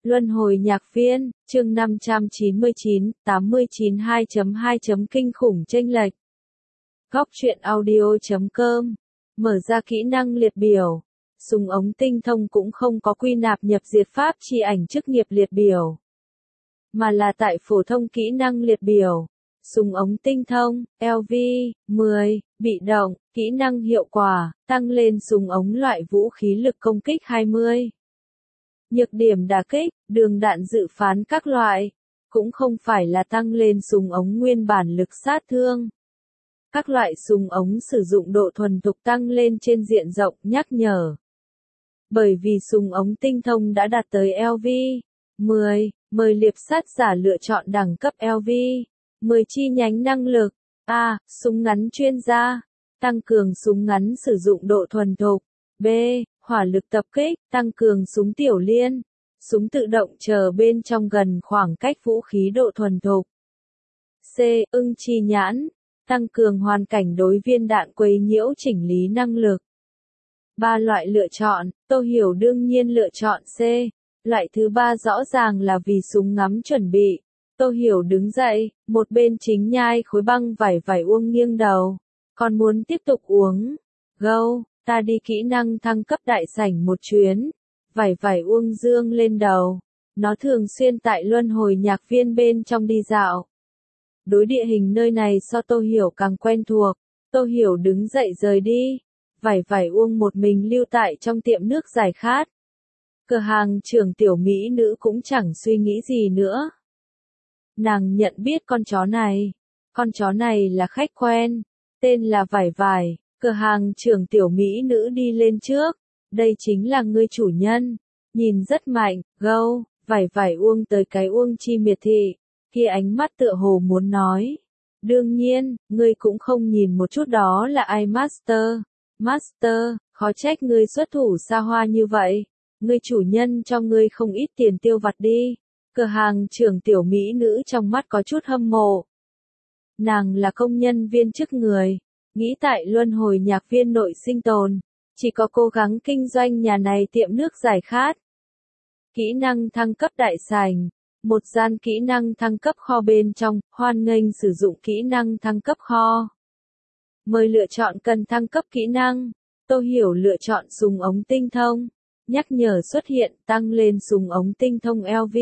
Luân hồi nhạc viên, chương 599, 89 2.2. Kinh khủng chênh lệch. Góc truyện audio.com. Mở ra kỹ năng liệt biểu. Súng ống tinh thông cũng không có quy nạp nhập diệt pháp chi ảnh chức nghiệp liệt biểu, mà là tại phổ thông kỹ năng liệt biểu. Súng ống tinh thông, LV, 10, bị động, kỹ năng hiệu quả, tăng lên súng ống loại vũ khí lực công kích 20. Nhược điểm đả kích, đường đạn dự phán các loại, cũng không phải là tăng lên súng ống nguyên bản lực sát thương. Các loại súng ống sử dụng độ thuần thục tăng lên trên diện rộng, nhắc nhở. Bởi vì súng ống tinh thông đã đạt tới LV 10, mời liệp sát giả lựa chọn đẳng cấp LV 10 chi nhánh năng lực. A. Súng ngắn chuyên gia, tăng cường súng ngắn sử dụng độ thuần thục. B. Hỏa lực tập kích, tăng cường súng tiểu liên, súng tự động chờ bên trong gần khoảng cách vũ khí độ thuần thục. C. Ưng chi nhãn, tăng cường hoàn cảnh đối viên đạn quấy nhiễu chỉnh lý năng lực. Ba loại lựa chọn, Tô Hiểu đương nhiên lựa chọn C. Loại thứ ba rõ ràng là vì súng ngắm chuẩn bị. Tô Hiểu đứng dậy, một bên chính nhai khối băng vải vải uông nghiêng đầu. Còn muốn tiếp tục uống? Go, ta đi kỹ năng thăng cấp đại sảnh một chuyến. Vải vải uông dương lên đầu. Nó thường xuyên tại luân hồi nhạc viên bên trong đi dạo. Đối địa hình nơi này so Tô Hiểu càng quen thuộc. Tô Hiểu đứng dậy rời đi. Vải vải uông một mình lưu tại trong tiệm nước giải khát. Cửa hàng trưởng tiểu mỹ nữ cũng chẳng suy nghĩ gì nữa. Nàng nhận biết con chó này. Con chó này là khách quen. Tên là Vải Vải. Cửa hàng trưởng tiểu mỹ nữ đi lên trước. Đây chính là ngươi chủ nhân. Nhìn rất mạnh, gâu. Vải Vải uông tới cái uông chi miệt thị. Kia ánh mắt tựa hồ muốn nói. Đương nhiên, ngươi cũng không nhìn một chút đó là ai Master. Master, khó trách ngươi xuất thủ xa hoa như vậy. Ngươi chủ nhân cho ngươi không ít tiền tiêu vặt đi. Cửa hàng trưởng tiểu mỹ nữ trong mắt có chút hâm mộ. Nàng là công nhân viên chức người, nghĩ tại luân hồi nhạc viên nội sinh tồn, chỉ có cố gắng kinh doanh nhà này tiệm nước giải khát. Kỹ năng thăng cấp đại sảnh, một gian kỹ năng thăng cấp kho bên trong, hoan nghênh sử dụng kỹ năng thăng cấp kho. Mời lựa chọn cần thăng cấp kỹ năng. Tô Hiểu lựa chọn súng ống tinh thông. Nhắc nhở xuất hiện, tăng lên súng ống tinh thông LV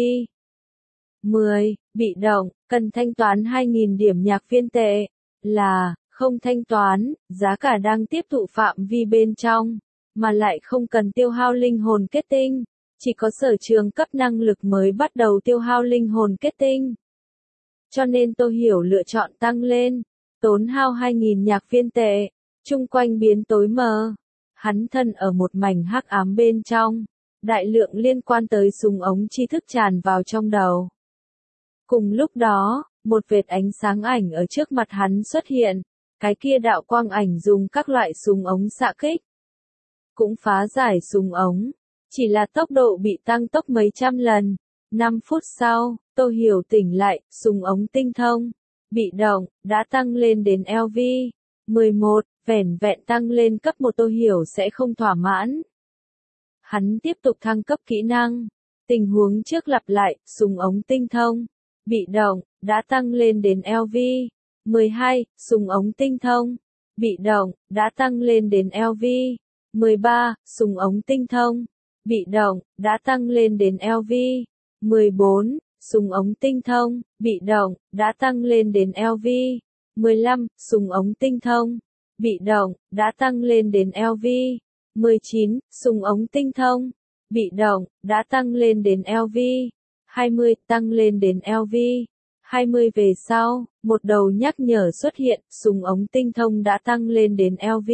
10, bị động, cần thanh toán 2.000 điểm nhạc viên tệ, là, không thanh toán, giá cả đang tiếp thụ phạm vi bên trong, mà lại không cần tiêu hao linh hồn kết tinh, chỉ có sở trường cấp năng lực mới bắt đầu tiêu hao linh hồn kết tinh. Cho nên Tô Hiểu lựa chọn tăng lên, tốn hao 2.000 nhạc viên tệ, chung quanh biến tối mờ. Hắn thân ở một mảnh hắc ám bên trong, đại lượng liên quan tới súng ống tri thức tràn vào trong đầu. Cùng lúc đó, một vệt ánh sáng ảnh ở trước mặt hắn xuất hiện, cái kia đạo quang ảnh dùng các loại súng ống xạ kích, cũng phá giải súng ống, chỉ là tốc độ bị tăng tốc mấy trăm lần. 5 phút sau, Tô Hiểu tỉnh lại, súng ống tinh thông, bị động, đã tăng lên đến LV 11, vẻn vẹn tăng lên cấp 1 Tô Hiểu sẽ không thỏa mãn. Hắn tiếp tục thăng cấp kỹ năng. Tình huống trước lặp lại, súng ống tinh thông, bị động, đã tăng lên đến LV 12, súng ống tinh thông, bị động, đã tăng lên đến LV 13, súng ống tinh thông, bị động, đã tăng lên đến LV 14, súng ống tinh thông, bị động, đã tăng lên đến LV 15, súng ống tinh thông, bị động, đã tăng lên đến LV 19, súng ống tinh thông, bị động, đã tăng lên đến LV 20, tăng lên đến LV 20 về sau, một đầu nhắc nhở xuất hiện, súng ống tinh thông đã tăng lên đến LV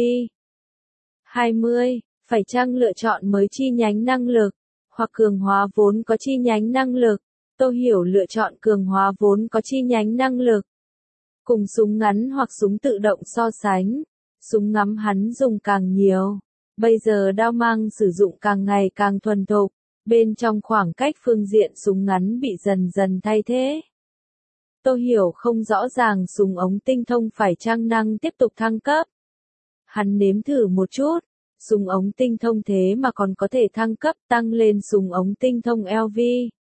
20, phải chăng lựa chọn mới chi nhánh năng lực, hoặc cường hóa vốn có chi nhánh năng lực. Tô Hiểu lựa chọn cường hóa vốn có chi nhánh năng lực. Cùng súng ngắn hoặc súng tự động so sánh, súng ngắm hắn dùng càng nhiều. Bây giờ đao mang sử dụng càng ngày càng thuần thục, bên trong khoảng cách phương diện súng ngắn bị dần dần thay thế. Tô Hiểu không rõ ràng súng ống tinh thông phải chăng năng tiếp tục thăng cấp. Hắn nếm thử một chút, súng ống tinh thông thế mà còn có thể thăng cấp tăng lên súng ống tinh thông LV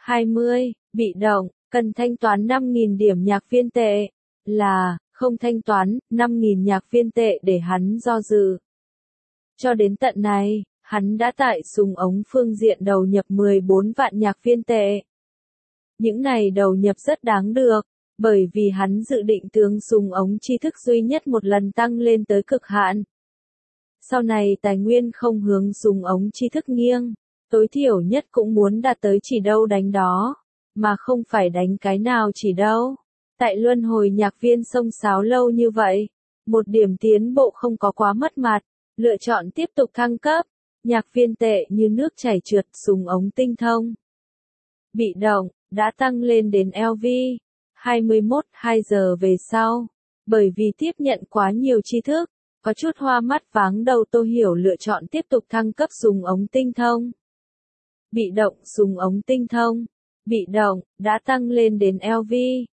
20. Bị động, cần thanh toán 5.000 điểm nhạc viên tệ. Là, không thanh toán 5.000 nhạc viên tệ để hắn do dự. Cho đến tận này, hắn đã tại súng ống phương diện đầu nhập 14 vạn nhạc viên tệ. Những này đầu nhập rất đáng được, bởi vì hắn dự định tướng súng ống tri thức duy nhất một lần tăng lên tới cực hạn. Sau này tài nguyên không hướng súng ống tri thức nghiêng, tối thiểu nhất cũng muốn đạt tới chỉ đâu đánh đó, mà không phải đánh cái nào chỉ đâu. Tại luân hồi nhạc viên xông xáo lâu như vậy, một điểm tiến bộ không có quá mất mặt, lựa chọn tiếp tục thăng cấp, nhạc viên tệ như nước chảy trượt súng ống tinh thông. Bị động, đã tăng lên đến LV, 21-2 giờ về sau, bởi vì tiếp nhận quá nhiều tri thức, có chút hoa mắt váng đầu Tô Hiểu lựa chọn tiếp tục thăng cấp súng ống tinh thông. Bị động súng ống tinh thông, bị động, đã tăng lên đến LV,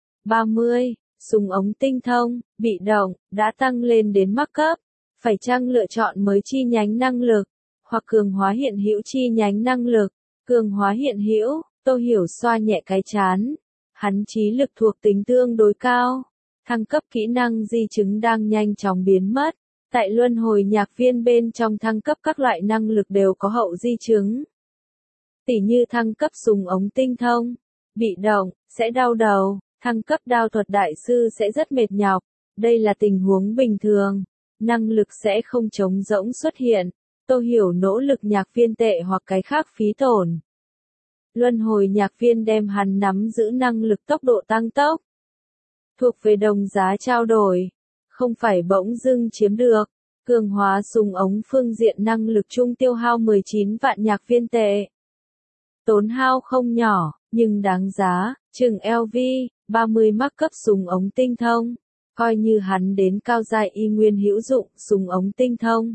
30, súng ống tinh thông, bị động, đã tăng lên đến mắc cấp, phải chăng lựa chọn mới chi nhánh năng lực, hoặc cường hóa hiện hữu chi nhánh năng lực, cường hóa hiện hữu, Tô Hiểu xoa nhẹ cái chán, hắn trí lực thuộc tính tương đối cao, thăng cấp kỹ năng di chứng đang nhanh chóng biến mất, tại luân hồi nhạc viên bên trong thăng cấp các loại năng lực đều có hậu di chứng. Tỉ như thăng cấp súng ống tinh thông, bị động, sẽ đau đầu, thăng cấp đao thuật đại sư sẽ rất mệt nhọc, đây là tình huống bình thường, năng lực sẽ không trống rỗng xuất hiện, Tô Hiểu nỗ lực nhạc viên tệ hoặc cái khác phí tổn. Luân hồi nhạc viên đem hắn nắm giữ năng lực tốc độ tăng tốc, thuộc về đồng giá trao đổi, không phải bỗng dưng chiếm được, cường hóa súng ống phương diện năng lực chung tiêu hao 19 vạn nhạc viên tệ. Tốn hao không nhỏ, nhưng đáng giá, chừng LV, 30 mắc cấp súng ống tinh thông, coi như hắn đến cao giai y nguyên hữu dụng súng ống tinh thông.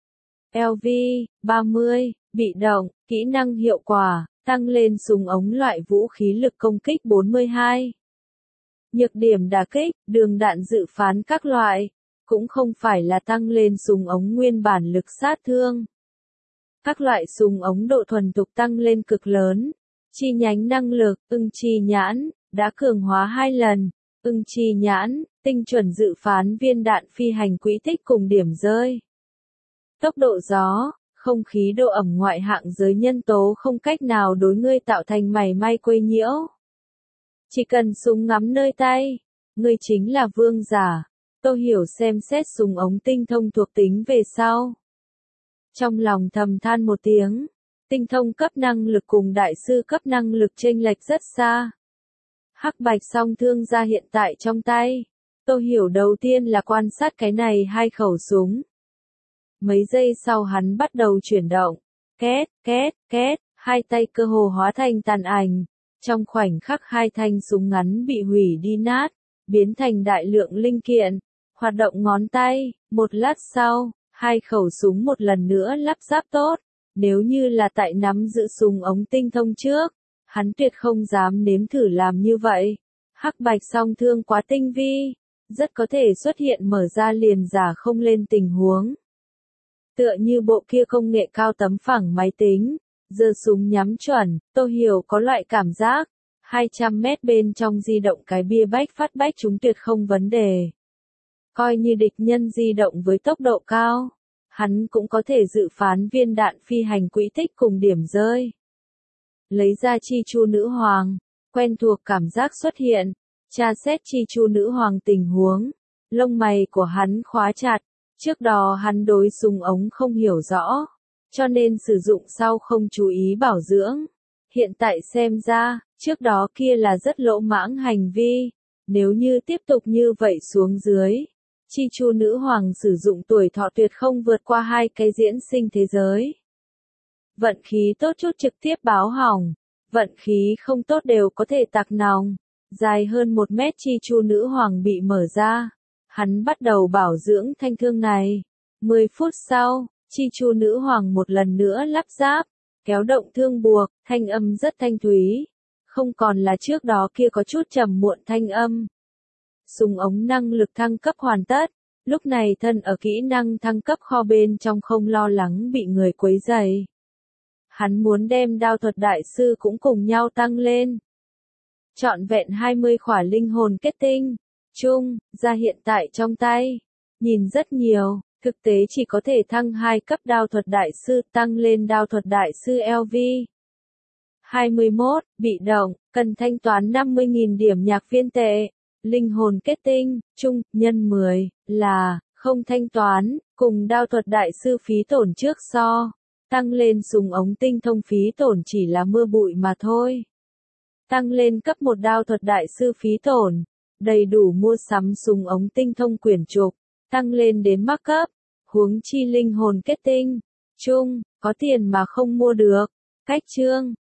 LV, 30, bị động, kỹ năng hiệu quả, tăng lên súng ống loại vũ khí lực công kích 42. Nhược điểm đả kích, đường đạn dự phán các loại, cũng không phải là tăng lên súng ống nguyên bản lực sát thương. Các loại súng ống độ thuần thục tăng lên cực lớn. Chi nhánh năng lực, chi nhãn, đã cường hóa 2 lần. Chi nhãn, tinh chuẩn dự phán viên đạn phi hành quỹ tích cùng điểm rơi. Tốc độ gió, không khí độ ẩm ngoại hạng giới nhân tố không cách nào đối ngươi tạo thành mảy may quấy nhiễu. Chỉ cần súng ngắm nơi tay, ngươi chính là vương giả. Tô Hiểu xem xét súng ống tinh thông thuộc tính về sau. Trong lòng thầm than một tiếng, tinh thông cấp năng lực cùng đại sư cấp năng lực chênh lệch rất xa. Hắc bạch song thương ra hiện tại trong tay. Tô Hiểu đầu tiên là quan sát cái này hai khẩu súng. Mấy giây sau hắn bắt đầu chuyển động. Két, két, két, hai tay cơ hồ hóa thành tàn ảnh. Trong khoảnh khắc hai thanh súng ngắn bị hủy đi nát, biến thành đại lượng linh kiện. Hoạt động ngón tay, một lát sau, hai khẩu súng một lần nữa lắp ráp tốt. Nếu như là tại nắm giữ súng ống tinh thông trước, hắn tuyệt không dám nếm thử làm như vậy. Hắc bạch song thương quá tinh vi, rất có thể xuất hiện mở ra liền giả không lên tình huống. Tựa như bộ kia công nghệ cao tấm phẳng máy tính, giơ súng nhắm chuẩn, Tô Hiểu có loại cảm giác, 200 mét bên trong di động cái bia bách phát bách chúng tuyệt không vấn đề. Coi như địch nhân di động với tốc độ cao, hắn cũng có thể dự phán viên đạn phi hành quỹ tích cùng điểm rơi. Lấy ra chi chu nữ hoàng, quen thuộc cảm giác xuất hiện, tra xét chi chu nữ hoàng tình huống, lông mày của hắn khóa chặt, trước đó hắn đối súng ống không hiểu rõ, cho nên sử dụng sau không chú ý bảo dưỡng. Hiện tại xem ra, trước đó kia là rất lỗ mãng hành vi, nếu như tiếp tục như vậy xuống dưới. Chi chu nữ hoàng sử dụng tuổi thọ tuyệt không vượt qua 2 cái diễn sinh thế giới. Vận khí tốt chút trực tiếp báo hỏng, vận khí không tốt đều có thể tạc nòng. Dài hơn 1 mét chi chu nữ hoàng bị mở ra. Hắn bắt đầu bảo dưỡng thanh thương này. 10 phút sau, chi chu nữ hoàng một lần nữa lắp ráp, kéo động thương buộc, thanh âm rất thanh thúy. Không còn là trước đó kia có chút trầm muộn thanh âm. Súng ống năng lực thăng cấp hoàn tất, lúc này thân ở kỹ năng thăng cấp kho bên trong không lo lắng bị người quấy rầy. Hắn muốn đem đao thuật đại sư cũng cùng nhau tăng lên. Trọn vẹn 20 khỏa linh hồn kết tinh, chung, ra hiện tại trong tay. Nhìn rất nhiều, thực tế chỉ có thể thăng 2 cấp đao thuật đại sư tăng lên đao thuật đại sư LV. 21. Bị động, cần thanh toán 50.000 điểm nhạc viên tệ. Linh hồn kết tinh, chung, nhân 10, là, không thanh toán, cùng đao thuật đại sư phí tổn trước so. Tăng lên súng ống tinh thông phí tổn chỉ là mưa bụi mà thôi. Tăng lên cấp 1 đao thuật đại sư phí tổn, đầy đủ mua sắm súng ống tinh thông quyển trục, tăng lên đến mắc cấp, huống chi linh hồn kết tinh, chung, có tiền mà không mua được. Cách chương